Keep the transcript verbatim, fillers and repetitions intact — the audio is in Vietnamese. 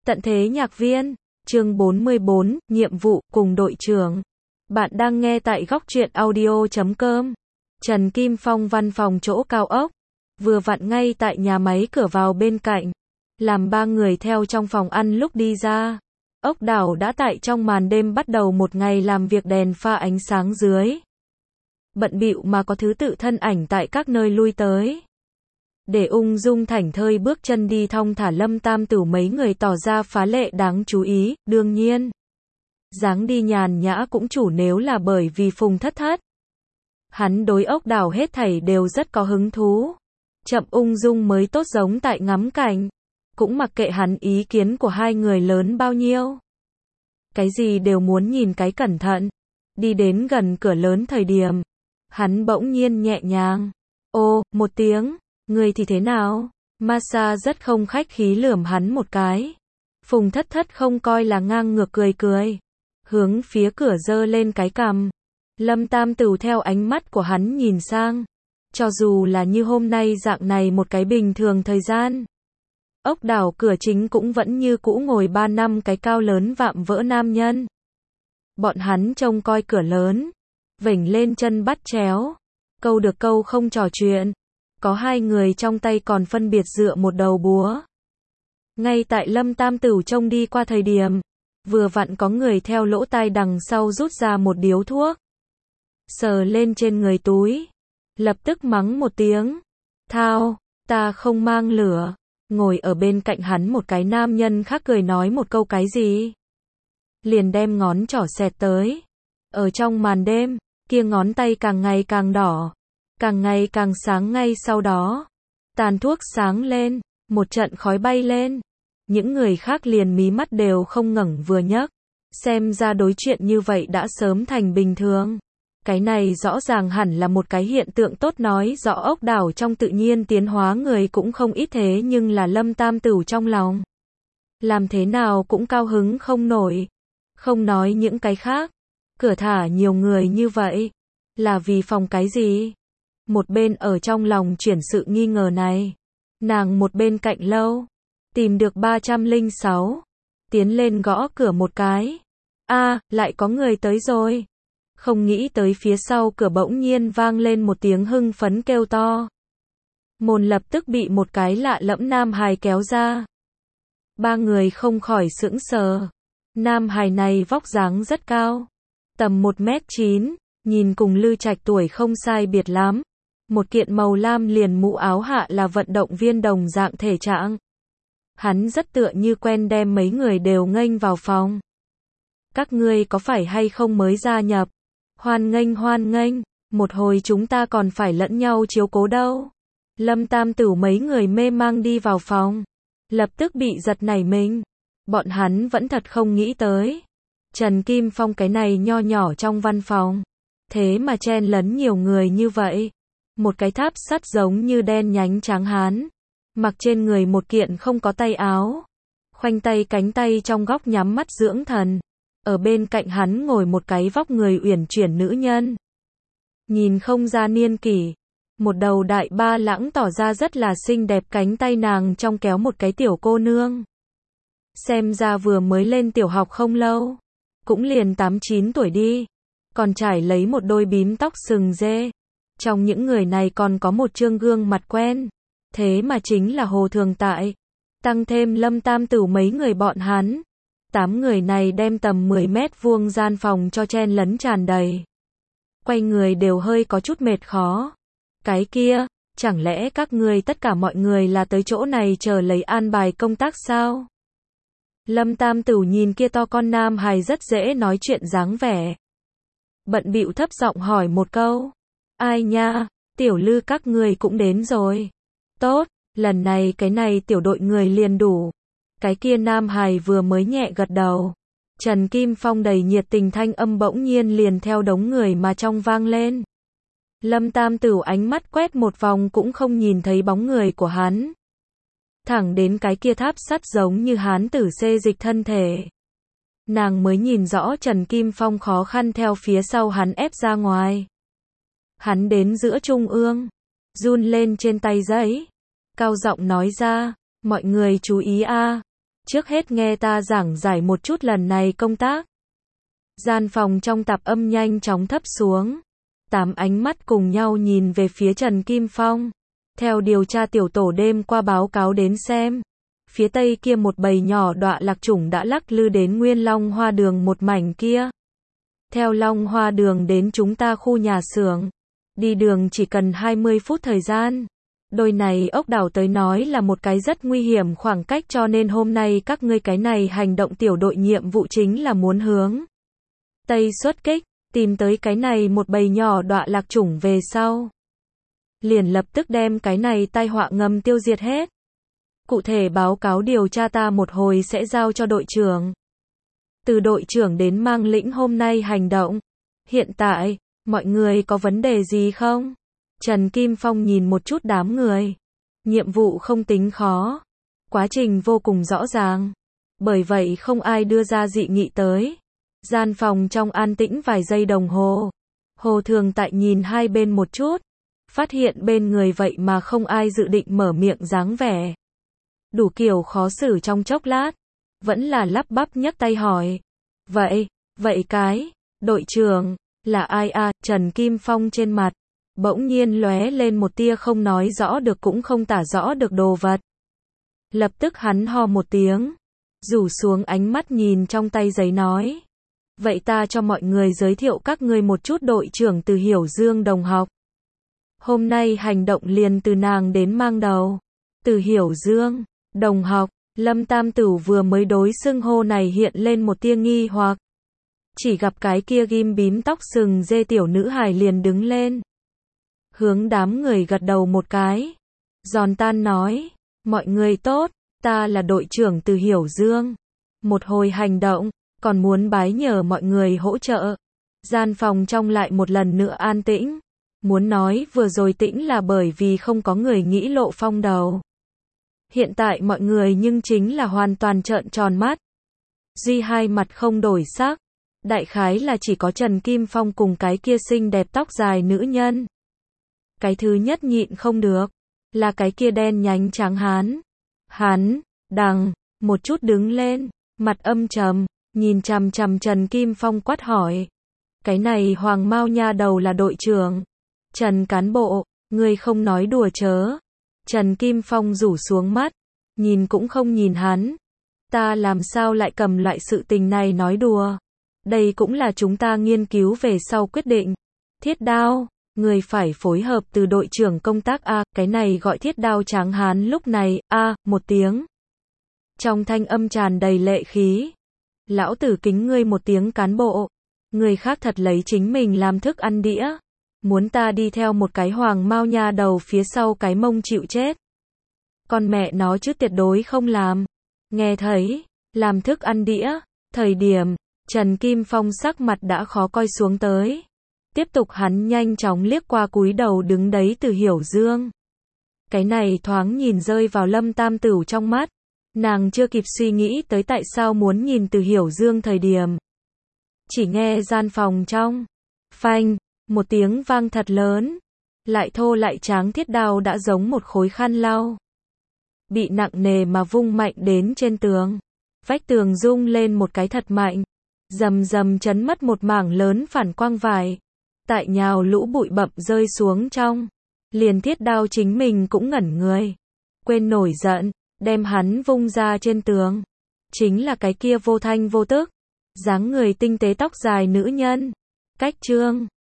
Tận thế nhạc viên, chương bốn mươi bốn, nhiệm vụ cùng đội trưởng. Bạn đang nghe tại góc truyện audio chấm com. Trần Kim Phong văn phòng chỗ cao ốc, vừa vặn ngay tại nhà máy cửa vào bên cạnh. Làm ba người theo trong phòng ăn lúc đi ra. Ốc đảo đã tại trong màn đêm bắt đầu một ngày làm việc đèn pha ánh sáng dưới. Bận bịu mà có thứ tự thân ảnh tại các nơi lui tới. Để ung dung thảnh thơi bước chân đi thong thả Lâm Tam Tửu mấy người tỏ ra phá lệ đáng chú ý, đương nhiên. Dáng đi nhàn nhã cũng chủ nếu là bởi vì Phùng Thất Thất. Hắn đối ốc đảo hết thảy đều rất có hứng thú. Chậm ung dung mới tốt giống tại ngắm cảnh. Cũng mặc kệ hắn ý kiến của hai người lớn bao nhiêu. Cái gì đều muốn nhìn cái cẩn thận. Đi đến gần cửa lớn thời điểm. Hắn bỗng nhiên nhẹ nhàng. Ô, một tiếng. Người thì thế nào? Masa rất không khách khí lườm hắn một cái. Phùng Thất Thất không coi là ngang ngược cười cười. Hướng phía cửa giơ lên cái cằm. Lâm Tam Tửu theo ánh mắt của hắn nhìn sang. Cho dù là như hôm nay dạng này một cái bình thường thời gian. Ốc đảo cửa chính cũng vẫn như cũ ngồi ba năm cái cao lớn vạm vỡ nam nhân. Bọn hắn trông coi cửa lớn. Vểnh lên chân bắt chéo. Câu được câu không trò chuyện. Có hai người trong tay còn phân biệt dựa một đầu búa. Ngay tại Lâm Tam Tửu trông đi qua thời điểm, vừa vặn có người theo lỗ tai đằng sau rút ra một điếu thuốc. Sờ lên trên người túi. Lập tức mắng một tiếng. Thao, ta không mang lửa. Ngồi ở bên cạnh hắn một cái nam nhân khác cười nói một câu cái gì. Liền đem ngón trỏ xẹt tới. Ở trong màn đêm, kia ngón tay càng ngày càng đỏ. Càng ngày càng sáng ngay sau đó. Tàn thuốc sáng lên, một trận khói bay lên. Những người khác liền mí mắt đều không ngẩng vừa nhấc. Xem ra đối chuyện như vậy đã sớm thành bình thường. Cái này rõ ràng hẳn là một cái hiện tượng tốt nói rõ ốc đảo trong tự nhiên tiến hóa người cũng không ít thế nhưng là Lâm Tam Tửu trong lòng. Làm thế nào cũng cao hứng không nổi. Không nói những cái khác. Cửa thả nhiều người như vậy. Là vì phòng cái gì? Một bên ở trong lòng chuyển sự nghi ngờ này. Nàng một bên cạnh lâu. Tìm được ba trăm lẻ sáu. Tiến lên gõ cửa một cái. A, lại có người tới rồi. Không nghĩ tới phía sau cửa bỗng nhiên vang lên một tiếng hưng phấn kêu to. Môn lập tức bị một cái lạ lẫm nam hài kéo ra. Ba người không khỏi sững sờ. Nam hài này vóc dáng rất cao. Tầm một mét chín, nhìn cùng Lư Trạch tuổi không sai biệt lắm. Một kiện màu lam liền mũ áo hạ là vận động viên đồng dạng thể trạng. Hắn rất tựa như quen đem mấy người đều nghênh vào phòng. Các ngươi có phải hay không mới gia nhập? Hoan nghênh hoan nghênh, một hồi chúng ta còn phải lẫn nhau chiếu cố đâu. Lâm Tam Tửu mấy người mê mang đi vào phòng. Lập tức bị giật nảy mình. Bọn hắn vẫn thật không nghĩ tới. Trần Kim Phong cái này nho nhỏ trong văn phòng. Thế mà chen lấn nhiều người như vậy. Một cái tháp sắt giống như đen nhánh trắng hán. Mặc trên người một kiện không có tay áo. Khoanh tay cánh tay trong góc nhắm mắt dưỡng thần. Ở bên cạnh hắn ngồi một cái vóc người uyển chuyển nữ nhân. Nhìn không ra niên kỷ. Một đầu đại ba lãng tỏ ra rất là xinh đẹp cánh tay nàng trong kéo một cái tiểu cô nương. Xem ra vừa mới lên tiểu học không lâu. Cũng liền tám chín tuổi đi. Còn trải lấy một đôi bím tóc sừng dê. Trong những người này còn có một trương gương mặt quen. Thế mà chính là Hồ Thường Tại. Tăng thêm Lâm Tam Tửu mấy người bọn hắn. Tám người này đem tầm mười mét vuông gian phòng cho chen lấn tràn đầy. Quay người đều hơi có chút mệt khó. Cái kia, chẳng lẽ các ngươi tất cả mọi người là tới chỗ này chờ lấy an bài công tác sao? Lâm Tam Tửu nhìn kia to con nam hài rất dễ nói chuyện dáng vẻ. Bận bịu thấp giọng hỏi một câu. Ai nha, tiểu Lư các người cũng đến rồi. Tốt, lần này cái này tiểu đội người liền đủ. Cái kia nam hài vừa mới nhẹ gật đầu. Trần Kim Phong đầy nhiệt tình thanh âm bỗng nhiên liền theo đống người mà trong vang lên. Lâm Tam Tửu ánh mắt quét một vòng cũng không nhìn thấy bóng người của hắn. Thẳng đến cái kia tháp sắt giống như hán tử xê dịch thân thể. Nàng mới nhìn rõ Trần Kim Phong khó khăn theo phía sau hắn ép ra ngoài. Hắn đến giữa trung ương. Run lên trên tay giấy. Cao giọng nói ra. Mọi người chú ý a, Trước hết nghe ta giảng giải một chút lần này công tác. Gian phòng trong tạp âm nhanh chóng thấp xuống. Tám ánh mắt cùng nhau nhìn về phía Trần Kim Phong. Theo điều tra tiểu tổ đêm qua báo cáo đến xem, phía tây kia một bầy nhỏ đọa lạc chủng đã lắc lư đến Nguyên Long Hoa Đường một mảnh kia. Theo Long Hoa Đường đến chúng ta khu nhà xưởng, đi đường chỉ cần hai mươi phút thời gian. Đôi này ốc đảo tới nói là một cái rất nguy hiểm khoảng cách, cho nên hôm nay các ngươi cái này hành động tiểu đội nhiệm vụ chính là muốn hướng tây xuất kích, tìm tới cái này một bầy nhỏ đọa lạc chủng về sau. Liền lập tức đem cái này tai họa ngầm tiêu diệt hết. Cụ thể báo cáo điều tra ta một hồi sẽ giao cho đội trưởng. Từ đội trưởng đến mang lĩnh hôm nay hành động. Hiện tại, mọi người có vấn đề gì không? Trần Kim Phong nhìn một chút đám người. Nhiệm vụ không tính khó. Quá trình vô cùng rõ ràng. Bởi vậy không ai đưa ra dị nghị tới. Gian phòng trong an tĩnh vài giây đồng hồ. Hồ Thường Tại nhìn hai bên một chút. Phát hiện bên người vậy mà không ai dự định mở miệng dáng vẻ. Đủ kiểu khó xử trong chốc lát. Vẫn là lắp bắp nhấc tay hỏi. Vậy, vậy cái, đội trưởng, là ai à? Trần Kim Phong trên mặt bỗng nhiên lóe lên một tia không nói rõ được cũng không tả rõ được đồ vật. Lập tức hắn ho một tiếng, rủ xuống ánh mắt nhìn trong tay giấy nói. Vậy ta cho mọi người giới thiệu các ngươi một chút, đội trưởng Từ Hiểu Dương đồng học. Hôm nay hành động liền từ nàng đến mang đầu. Từ Hiểu Dương, đồng học, Lâm Tam Tửu vừa mới đối xưng hô này hiện lên một tia nghi hoặc. Chỉ gặp cái kia ghim bím tóc sừng dê tiểu nữ hài liền đứng lên. Hướng đám người gật đầu một cái. Giòn tan nói, mọi người tốt, ta là đội trưởng Từ Hiểu Dương. Một hồi hành động, còn muốn bái nhờ mọi người hỗ trợ. Gian phòng trong lại một lần nữa an tĩnh. Muốn nói vừa rồi tĩnh là bởi vì không có người nghĩ lộ phong đầu. Hiện tại mọi người nhưng chính là hoàn toàn trợn tròn mắt. Duy hai mặt không đổi sắc. Đại khái là chỉ có Trần Kim Phong cùng cái kia xinh đẹp tóc dài nữ nhân. Cái thứ nhất nhịn không được, là cái kia đen nhánh trắng hán. Hắn, đằng, một chút đứng lên, mặt âm trầm, nhìn chằm chằm Trần Kim Phong quát hỏi. Cái này Hoàng Mao nha đầu là đội trưởng. Trần cán bộ, ngươi không nói đùa chớ. Trần Kim Phong rủ xuống mắt, nhìn cũng không nhìn hắn. Ta làm sao lại cầm loại sự tình này nói đùa. Đây cũng là chúng ta nghiên cứu về sau quyết định. Thiết đao, người phải phối hợp từ đội trưởng công tác A, cái này gọi thiết đao tráng hán lúc này, A, một tiếng. Trong thanh âm tràn đầy lệ khí. Lão tử kính ngươi một tiếng cán bộ. Người khác thật lấy chính mình làm thức ăn đĩa. Muốn ta đi theo một cái Hoàng Mao nha đầu phía sau cái mông chịu chết. Con mẹ nó chứ tuyệt đối không làm. Nghe thấy, làm thức ăn đĩa, thời điểm, Trần Kim Phong sắc mặt đã khó coi xuống tới. Tiếp tục hắn nhanh chóng liếc qua cúi đầu đứng đấy Từ Hiểu Dương. Cái này thoáng nhìn rơi vào Lâm Tam Tửu trong mắt. Nàng chưa kịp suy nghĩ tới tại sao muốn nhìn Từ Hiểu Dương thời điểm. Chỉ nghe gian phòng trong. Phanh, một tiếng vang thật lớn. Lại thô lại tráng thiết đao đã giống một khối khăn lau. Bị nặng nề mà vung mạnh đến trên tường. Vách tường rung lên một cái thật mạnh. Rầm rầm chấn mất một mảng lớn phản quang vải. Tại nhào lũ bụi bặm rơi xuống trong. Liền thiết đao chính mình cũng ngẩn người. Quên nổi giận, đem hắn vung ra trên tường. Chính là cái kia vô thanh vô tức. Dáng người tinh tế tóc dài nữ nhân. Cách trương.